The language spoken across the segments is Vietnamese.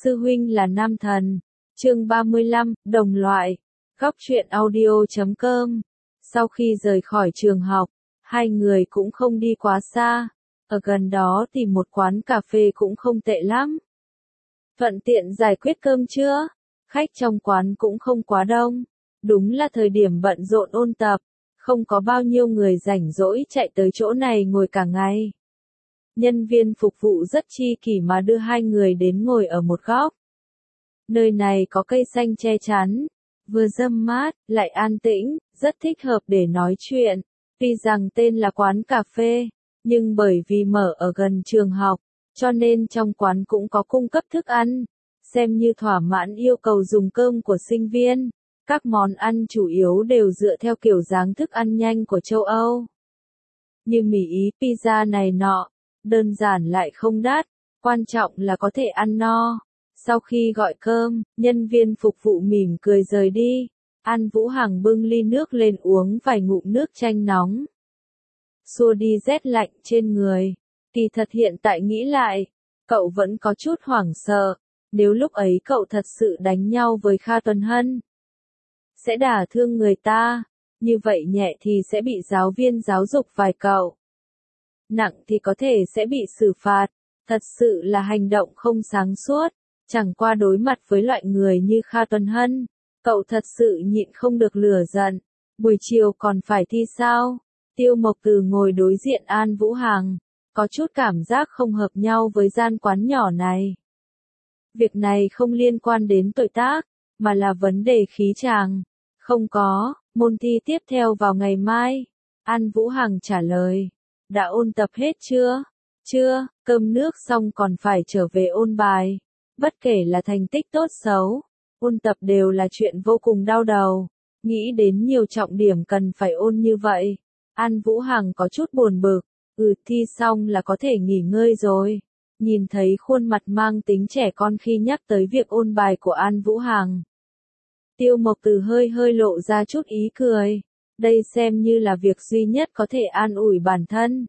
Sư huynh là nam thần. Chương 35, đồng loại. Góc truyện audio.com. Sau khi rời khỏi trường học, hai người cũng không đi quá xa. Ở gần đó tìm một quán cà phê cũng không tệ lắm. Thuận tiện giải quyết cơm trưa. Khách trong quán cũng không quá đông. Đúng là thời điểm bận rộn ôn tập. Không có bao nhiêu người rảnh rỗi chạy tới chỗ này ngồi cả ngày. Nhân viên phục vụ rất chi kỷ mà đưa hai người đến ngồi ở một góc. Nơi này có cây xanh che chắn, vừa râm mát, lại an tĩnh, rất thích hợp để nói chuyện. Tuy rằng tên là quán cà phê, nhưng bởi vì mở ở gần trường học, cho nên trong quán cũng có cung cấp thức ăn, xem như thỏa mãn yêu cầu dùng cơm của sinh viên. Các món ăn chủ yếu đều dựa theo kiểu dáng thức ăn nhanh của châu Âu. Như mì Ý, pizza này nọ, đơn giản lại không đắt, quan trọng là có thể ăn no. Sau khi gọi cơm, nhân viên phục vụ mỉm cười rời đi. An Vũ Hằng bưng ly nước lên uống vài ngụm nước chanh nóng, xua đi rét lạnh trên người. Kỳ thật hiện tại nghĩ lại, cậu vẫn có chút hoảng sợ. Nếu lúc ấy cậu thật sự đánh nhau với Kha Tuấn Hân, sẽ đả thương người ta, như vậy nhẹ thì sẽ bị giáo viên giáo dục vài cậu, nặng thì có thể sẽ bị xử phạt. Thật sự là hành động không sáng suốt. Chẳng qua đối mặt với loại người như Kha Tuấn Hân, cậu thật sự nhịn không được lửa giận. Buổi chiều còn phải thi sao? Tiêu Mộc Từ ngồi đối diện An Vũ Hằng, có chút cảm giác không hợp nhau với gian quán nhỏ này. Việc này không liên quan đến tuổi tác, mà là vấn đề khí chàng. Không có, môn thi tiếp theo vào ngày mai. An Vũ Hằng trả lời. Đã ôn tập hết chưa? Chưa, cơm nước xong còn phải trở về ôn bài. Bất kể là thành tích tốt xấu, ôn tập đều là chuyện vô cùng đau đầu. Nghĩ đến nhiều trọng điểm cần phải ôn như vậy, An Vũ Hằng có chút buồn bực. Thi xong là có thể nghỉ ngơi rồi. Nhìn thấy khuôn mặt mang tính trẻ con khi nhắc tới việc ôn bài của An Vũ Hằng, Tiêu Mộc Từ hơi hơi lộ ra chút ý cười. Đây xem như là việc duy nhất có thể an ủi bản thân.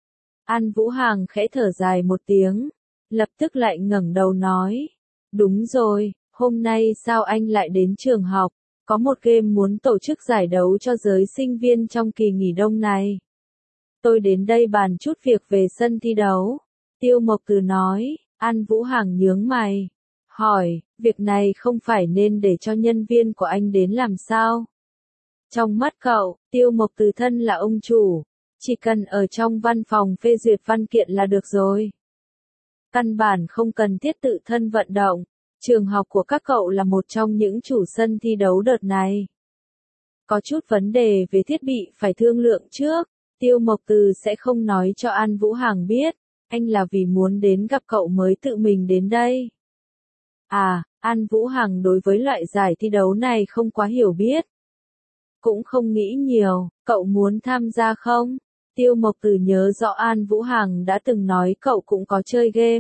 An Vũ Hằng khẽ thở dài một tiếng, lập tức lại ngẩng đầu nói. Đúng rồi, hôm nay sao anh lại đến trường học? Có một game muốn tổ chức giải đấu cho giới sinh viên trong kỳ nghỉ đông này. Tôi đến đây bàn chút việc về sân thi đấu. Tiêu Mộc Từ nói. An Vũ Hằng nhướng mày, hỏi, việc này không phải nên để cho nhân viên của anh đến làm sao? Trong mắt cậu, Tiêu Mộc Từ thân là ông chủ, chỉ cần ở trong văn phòng phê duyệt văn kiện là được rồi. Căn bản không cần thiết tự thân vận động. Trường học của các cậu là một trong những chủ sân thi đấu đợt này. Có chút vấn đề về thiết bị phải thương lượng trước. Tiêu Mộc Từ sẽ không nói cho An Vũ Hằng biết, anh là vì muốn đến gặp cậu mới tự mình đến đây. À, An Vũ Hằng đối với loại giải thi đấu này không quá hiểu biết. Cũng không nghĩ nhiều, cậu muốn tham gia không? Tiêu Mộc Từ nhớ rõ An Vũ Hằng đã từng nói cậu cũng có chơi game.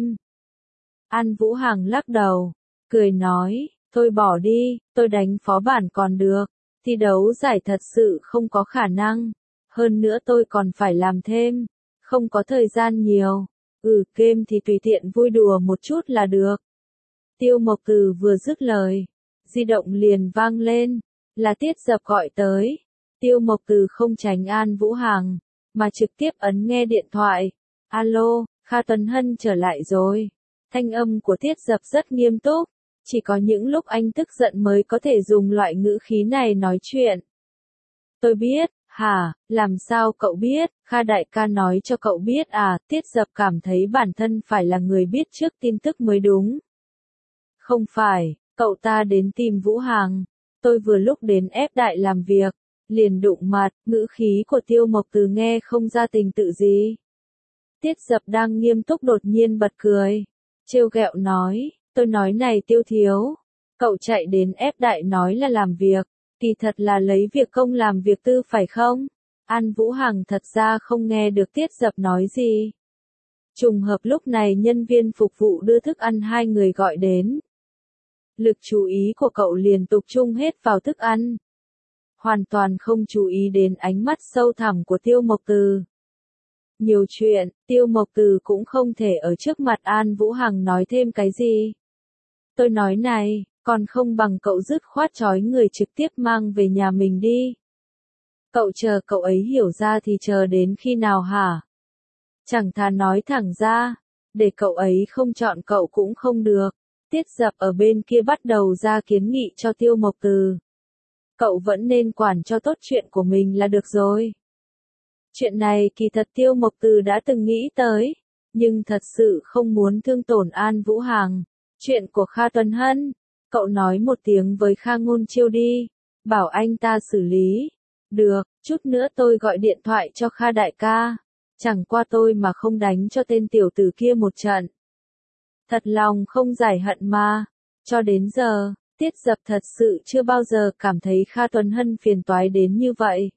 An Vũ Hằng lắc đầu, cười nói, thôi bỏ đi, tôi đánh phó bản còn được. Thi đấu giải thật sự không có khả năng. Hơn nữa tôi còn phải làm thêm, không có thời gian nhiều. Game thì tùy tiện vui đùa một chút là được. Tiêu Mộc Từ vừa dứt lời, di động liền vang lên, là Tiết Dập gọi tới. Tiêu Mộc Từ không tránh An Vũ Hằng, mà trực tiếp ấn nghe điện thoại. Alo, Kha Tuấn Hân trở lại rồi. Thanh âm của Tiết Dập rất nghiêm túc, chỉ có những lúc anh tức giận mới có thể dùng loại ngữ khí này nói chuyện. Tôi biết. Hả, làm sao cậu biết? Kha đại ca nói cho cậu biết à? Tiết Dập cảm thấy bản thân phải là người biết trước tin tức mới đúng. Không phải, cậu ta đến tìm Vũ Hằng. Tôi vừa lúc đến ép đại làm việc, liền đụng mặt. Ngữ khí của Tiêu Mộc Từ nghe không ra tình tự gì. Tiết Dập đang nghiêm túc đột nhiên bật cười, trêu ghẹo nói, tôi nói này Tiêu thiếu, cậu chạy đến ép đại nói là làm việc, kỳ thật là lấy việc công làm việc tư phải không? An Vũ Hằng thật ra không nghe được Tiết Dập nói gì. Trùng hợp lúc này nhân viên phục vụ đưa thức ăn hai người gọi đến. Lực chú ý của cậu liền tập trung hết vào thức ăn, hoàn toàn không chú ý đến ánh mắt sâu thẳm của Tiêu Mộc Từ. Nhiều chuyện, Tiêu Mộc Từ cũng không thể ở trước mặt An Vũ Hằng nói thêm cái gì. Tôi nói này, còn không bằng cậu dứt khoát trói người trực tiếp mang về nhà mình đi. Cậu chờ cậu ấy hiểu ra thì chờ đến khi nào hả? Chẳng thà nói thẳng ra, để cậu ấy không chọn cậu cũng không được. Tiết Dập ở bên kia bắt đầu ra kiến nghị cho Tiêu Mộc Từ. Cậu vẫn nên quản cho tốt chuyện của mình là được rồi. Chuyện này kỳ thật Tiêu Mộc Từ đã từng nghĩ tới, nhưng thật sự không muốn thương tổn An Vũ Hàng. Chuyện của Kha Tuấn Hân, cậu nói một tiếng với Kha Ngôn Chiêu đi, bảo anh ta xử lý. Được, chút nữa tôi gọi điện thoại cho Kha đại ca. Chẳng qua tôi mà không đánh cho tên tiểu tử kia một trận. Thật lòng không giải hận mà. Cho đến giờ, Tiết Dập thật sự chưa bao giờ cảm thấy Kha Tuấn Hân phiền toái đến như vậy.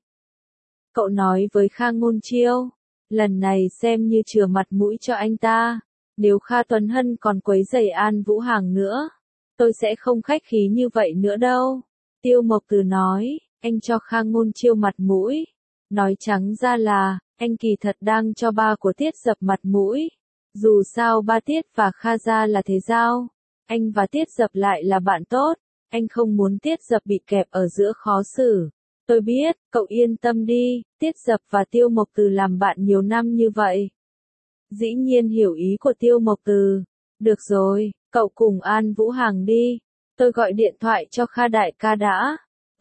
Cậu nói với Kha Ngôn Chiêu, lần này xem như chừa mặt mũi cho anh ta. Nếu Kha Tuấn Hân còn quấy rầy An Vũ Hàng nữa, tôi sẽ không khách khí như vậy nữa đâu. Tiêu Mộc Từ nói, anh cho Kha Ngôn Chiêu mặt mũi. Nói trắng ra là, anh kỳ thật đang cho ba của Tiết Dập mặt mũi. Dù sao ba Tiết và Kha gia là thế giao, anh và Tiết Dập lại là bạn tốt, anh không muốn Tiết Dập bị kẹp ở giữa khó xử. Tôi biết, cậu yên tâm đi, Tiết Dập và Tiêu Mộc Từ làm bạn nhiều năm như vậy. Dĩ nhiên hiểu ý của Tiêu Mộc Từ. Được rồi, cậu cùng An Vũ Hàng đi. Tôi gọi điện thoại cho Kha đại ca đã.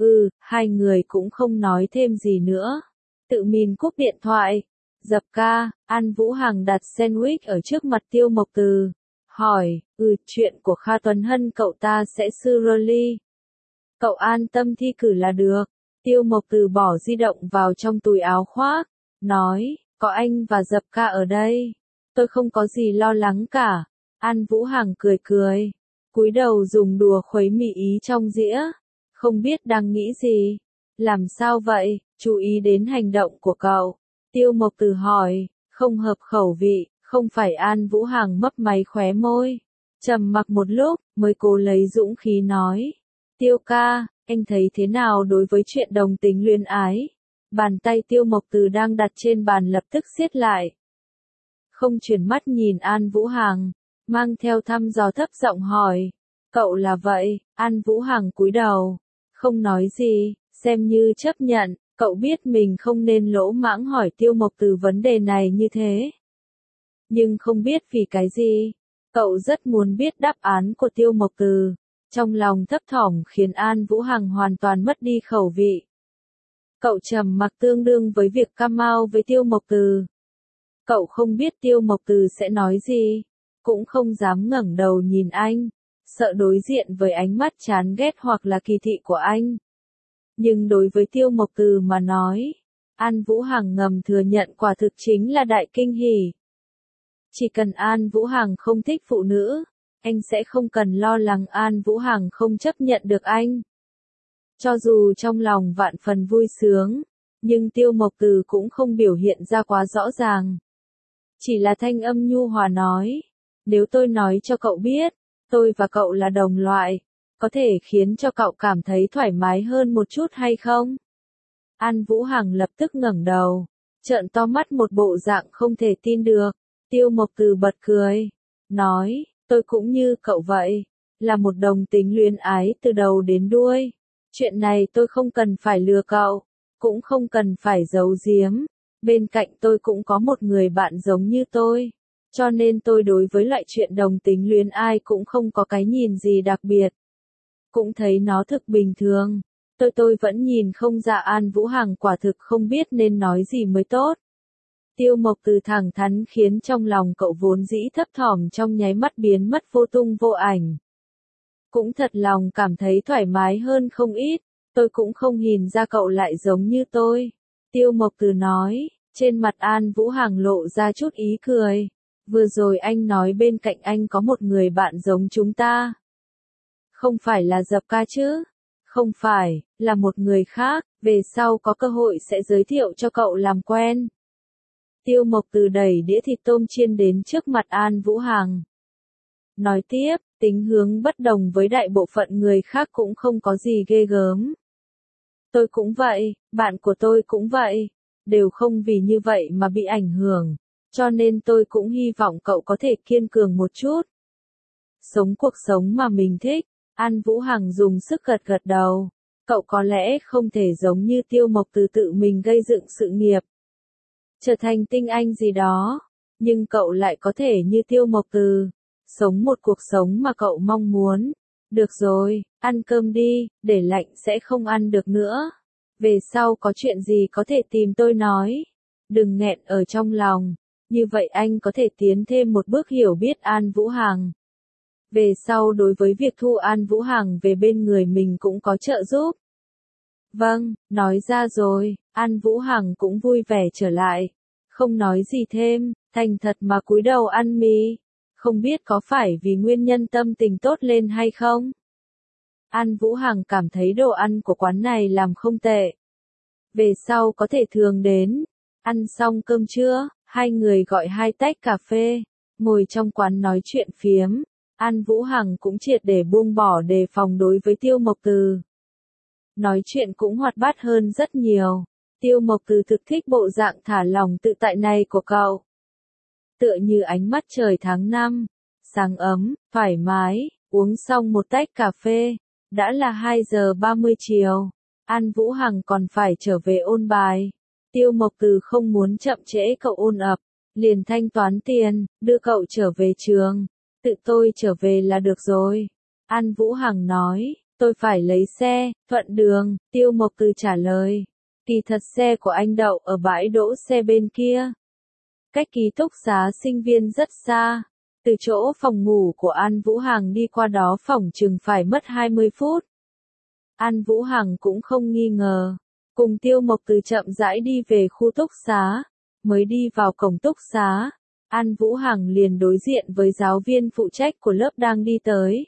Hai người cũng không nói thêm gì nữa. Tự mình cúp điện thoại. Dập ca, An Vũ Hàng đặt sandwich ở trước mặt Tiêu Mộc Từ. Hỏi, chuyện của Kha Tuấn Hân cậu ta sẽ xử lý. Cậu an tâm thi cử là được. Tiêu Mộc Từ bỏ di động vào trong túi áo khoác. Nói, có anh và Dập ca ở đây. Tôi không có gì lo lắng cả. An Vũ Hàng cười cười. Cúi đầu dùng đùa khuấy mì ý trong dĩa. Không biết đang nghĩ gì. Làm sao vậy, chú ý đến hành động của cậu. Tiêu Mộc Từ hỏi, không hợp khẩu vị, không phải. An Vũ Hàng mấp máy khóe môi. Trầm mặc một lúc, mới cố lấy dũng khí nói. Tiêu ca, anh thấy thế nào đối với chuyện đồng tính luyến ái? Bàn tay Tiêu Mộc Từ đang đặt trên bàn lập tức siết lại. Không chuyển mắt nhìn An Vũ Hàng, mang theo thăm dò thấp giọng hỏi. Cậu là vậy? An Vũ Hàng cúi đầu, không nói gì, xem như chấp nhận. Cậu biết mình không nên lỗ mãng hỏi Tiêu Mộc Từ vấn đề này như thế. Nhưng không biết vì cái gì, cậu rất muốn biết đáp án của Tiêu Mộc Từ. Trong lòng thấp thỏm khiến An Vũ Hàng hoàn toàn mất đi khẩu vị. Cậu trầm mặc tương đương với việc cam mau với Tiêu Mộc Từ. Cậu không biết Tiêu Mộc Từ sẽ nói gì, cũng không dám ngẩng đầu nhìn anh, sợ đối diện với ánh mắt chán ghét hoặc là kỳ thị của anh. Nhưng đối với Tiêu Mộc Từ mà nói, An Vũ Hàng ngầm thừa nhận quả thực chính là đại kinh hỉ. Chỉ cần An Vũ Hàng không thích phụ nữ, anh sẽ không cần lo lắng An Vũ Hàng không chấp nhận được anh. Cho dù trong lòng vạn phần vui sướng, nhưng Tiêu Mộc Từ cũng không biểu hiện ra quá rõ ràng. Chỉ là thanh âm nhu hòa nói, nếu tôi nói cho cậu biết, tôi và cậu là đồng loại, có thể khiến cho cậu cảm thấy thoải mái hơn một chút hay không? An Vũ Hàng lập tức ngẩng đầu, trợn to mắt một bộ dạng không thể tin được. Tiêu Mộc Từ bật cười, nói, tôi cũng như cậu vậy, là một đồng tính luyến ái từ đầu đến đuôi. Chuyện này tôi không cần phải lừa cậu, cũng không cần phải giấu giếm. Bên cạnh tôi cũng có một người bạn giống như tôi, cho nên tôi đối với loại chuyện đồng tính luyến ai cũng không có cái nhìn gì đặc biệt. Cũng thấy nó thực bình thường. Tôi vẫn nhìn không ra. An Vũ Hàng quả thực không biết nên nói gì mới tốt. Tiêu Mộc Từ thẳng thắn khiến trong lòng cậu vốn dĩ thấp thỏm trong nháy mắt biến mất vô tung vô ảnh. Cũng thật lòng cảm thấy thoải mái hơn không ít. Tôi cũng không nhìn ra cậu lại giống như tôi. Tiêu Mộc Từ nói, trên mặt An Vũ Hàng lộ ra chút ý cười. Vừa rồi anh nói bên cạnh anh có một người bạn giống chúng ta. Không phải là Dập ca chứ? Không phải, là một người khác, về sau có cơ hội sẽ giới thiệu cho cậu làm quen. Tiêu Mộc Từ đẩy đĩa thịt tôm chiên đến trước mặt An Vũ Hàng. Nói tiếp, tính hướng bất đồng với đại bộ phận người khác cũng không có gì ghê gớm. Tôi cũng vậy, bạn của tôi cũng vậy, đều không vì như vậy mà bị ảnh hưởng, cho nên tôi cũng hy vọng cậu có thể kiên cường một chút. sống cuộc sống mà mình thích. An Vũ Hằng dùng sức gật gật đầu. Cậu có lẽ không thể giống như Tiêu Mộc Từ tự mình gây dựng sự nghiệp, trở thành tinh anh gì đó, nhưng cậu lại có thể như Tiêu Mộc Từ, sống một cuộc sống mà cậu mong muốn. Được rồi, ăn cơm đi, để lạnh sẽ không ăn được nữa. Về sau có chuyện gì có thể tìm tôi nói. Đừng nghẹn ở trong lòng, như vậy anh có thể tiến thêm một bước hiểu biết An Vũ Hằng. Về sau đối với việc thu An Vũ Hằng về bên người mình cũng có trợ giúp. Vâng, nói ra rồi, An Vũ Hằng cũng vui vẻ trở lại. Không nói gì thêm, thành thật mà cúi đầu ăn mì. Không biết có phải vì nguyên nhân tâm tình tốt lên hay không? An Vũ Hằng cảm thấy đồ ăn của quán này làm không tệ. Về sau có thể thường đến. Ăn xong cơm trưa, hai người gọi 2 tách cà phê, ngồi trong quán nói chuyện phiếm. An Vũ Hằng cũng triệt để buông bỏ đề phòng đối với Tiêu Mộc Từ. Nói chuyện cũng hoạt bát hơn rất nhiều. Tiêu Mộc Từ thực thích bộ dạng thả lỏng tự tại này của cậu. Tựa như ánh mắt trời tháng 5, sáng ấm, thoải mái, uống xong một tách cà phê, đã là 2 giờ 30 chiều. An Vũ Hằng còn phải trở về ôn bài. Tiêu Mộc Từ không muốn chậm trễ cậu ôn ập, liền thanh toán tiền, đưa cậu trở về trường. Tự tôi trở về là được rồi. An Vũ Hằng nói, tôi phải lấy xe, thuận đường. Tiêu Mộc Từ trả lời, kỳ thật xe của anh đậu ở bãi đỗ xe bên kia. Cách ký túc xá sinh viên rất xa. Từ chỗ phòng ngủ của An Vũ Hằng đi qua đó phỏng chừng phải mất 20 phút. An Vũ Hằng cũng không nghi ngờ. Cùng Tiêu Mộc Từ chậm rãi đi về khu túc xá. Mới đi vào cổng túc xá, An Vũ Hằng liền đối diện với giáo viên phụ trách của lớp đang đi tới.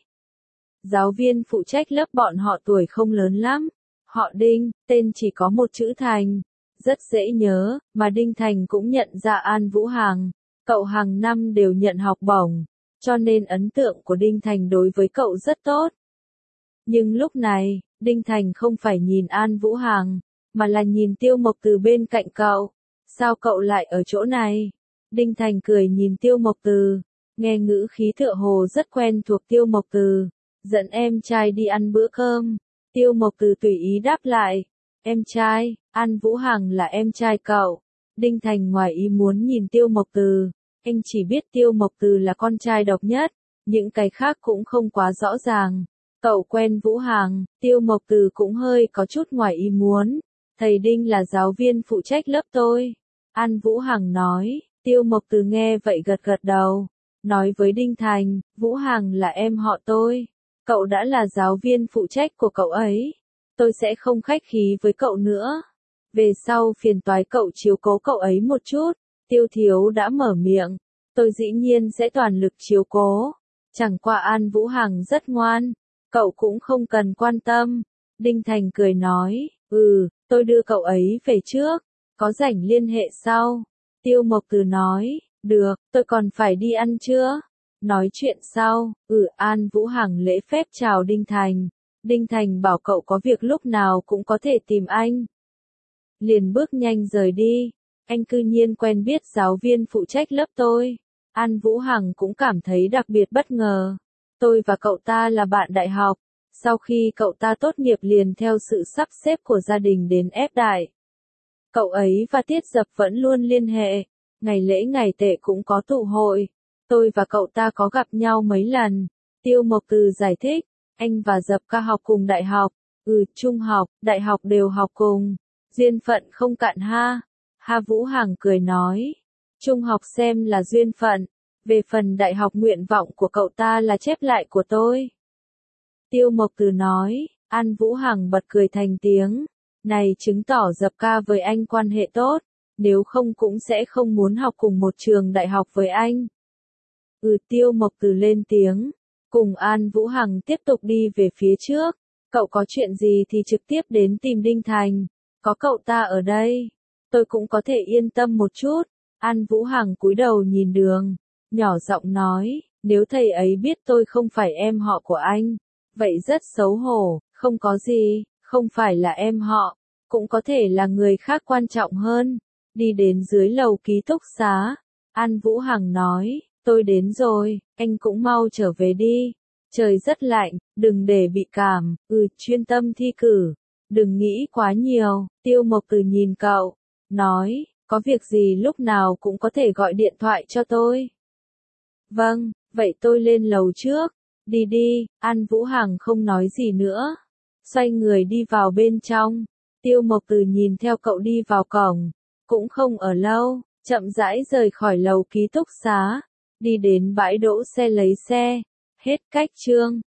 Giáo viên phụ trách lớp bọn họ tuổi không lớn lắm. Họ Đinh, tên chỉ có một chữ Thành. Rất dễ nhớ, mà Đinh Thành cũng nhận ra An Vũ Hằng. Cậu hàng năm đều nhận học bổng, cho nên ấn tượng của Đinh Thành đối với cậu rất tốt. Nhưng lúc này, Đinh Thành không phải nhìn An Vũ Hằng, mà là nhìn Tiêu Mộc Từ bên cạnh cậu. Sao cậu lại ở chỗ này? Đinh Thành cười nhìn Tiêu Mộc Từ, nghe ngữ khí tựa hồ rất quen thuộc Tiêu Mộc Từ. Dẫn em trai đi ăn bữa cơm. Tiêu Mộc Từ tùy ý đáp lại. Em trai, An Vũ Hằng là em trai cậu. Đinh Thành ngoài ý muốn nhìn Tiêu Mộc Từ. Anh chỉ biết Tiêu Mộc Từ là con trai độc nhất, những cái khác cũng không quá rõ ràng. Cậu quen Vũ Hằng, Tiêu Mộc Từ cũng hơi có chút ngoài ý muốn. Thầy Đinh là giáo viên phụ trách lớp tôi. An Vũ Hằng nói. Tiêu Mộc Từ nghe vậy gật gật đầu. Nói với Đinh Thành, Vũ Hằng là em họ tôi. Cậu đã là giáo viên phụ trách của cậu ấy. Tôi sẽ không khách khí với cậu nữa. Về sau phiền toái cậu chiếu cố cậu ấy một chút. Tiêu Thiếu đã mở miệng. Tôi dĩ nhiên sẽ toàn lực chiếu cố. Chẳng qua An Vũ Hằng rất ngoan. Cậu cũng không cần quan tâm. Đinh Thành cười nói, tôi đưa cậu ấy về trước. Có rảnh liên hệ sau. Tiêu Mộc Từ nói, được, tôi còn phải đi ăn trưa. Nói chuyện sau, An Vũ Hằng lễ phép chào Đinh Thành. Đinh Thành bảo cậu có việc lúc nào cũng có thể tìm anh. Liền bước nhanh rời đi. Anh cư nhiên quen biết giáo viên phụ trách lớp tôi. An Vũ Hằng cũng cảm thấy đặc biệt bất ngờ. Tôi và cậu ta là bạn đại học. Sau khi cậu ta tốt nghiệp liền theo sự sắp xếp của gia đình đến ép đại. Cậu ấy và Tiết Dập vẫn luôn liên hệ. Ngày lễ ngày tệ cũng có tụ hội. Tôi và cậu ta có gặp nhau mấy lần. Tiêu Mộc Từ giải thích. Anh và Dập ca học cùng đại học. Trung học, đại học đều học cùng. Duyên phận không cạn ha. Vũ Hằng cười nói. Trung học xem là duyên phận. Về phần đại học nguyện vọng của cậu ta là chép lại của tôi. Tiêu Mộc Từ nói. An Vũ Hằng bật cười thành tiếng. Này chứng tỏ Dập ca với anh quan hệ tốt. Nếu không cũng sẽ không muốn học cùng một trường đại học với anh. Tiêu Mộc Từ lên tiếng. Cùng An Vũ Hằng tiếp tục đi về phía trước. Cậu có chuyện gì thì trực tiếp đến tìm Đinh Thành. Có cậu ta ở đây. Tôi cũng có thể yên tâm một chút. An Vũ Hằng cúi đầu nhìn đường. Nhỏ giọng nói. Nếu thầy ấy biết tôi không phải em họ của anh. Vậy rất xấu hổ. Không có gì. Không phải là em họ. Cũng có thể là người khác quan trọng hơn. Đi đến dưới lầu ký túc xá. An Vũ Hằng nói. Tôi đến rồi, anh cũng mau trở về đi. Trời rất lạnh, đừng để bị cảm, chuyên tâm thi cử. Đừng nghĩ quá nhiều, Tiêu Mộc Từ nhìn cậu, nói, có việc gì lúc nào cũng có thể gọi điện thoại cho tôi. Vâng, vậy tôi lên lầu trước. Đi đi, An Vũ Hằng không nói gì nữa. Xoay người đi vào bên trong. Tiêu Mộc Từ nhìn theo cậu đi vào cổng. Cũng không ở lâu, chậm rãi rời khỏi lầu ký túc xá. Đi đến bãi đỗ xe lấy xe. Hết cách chương.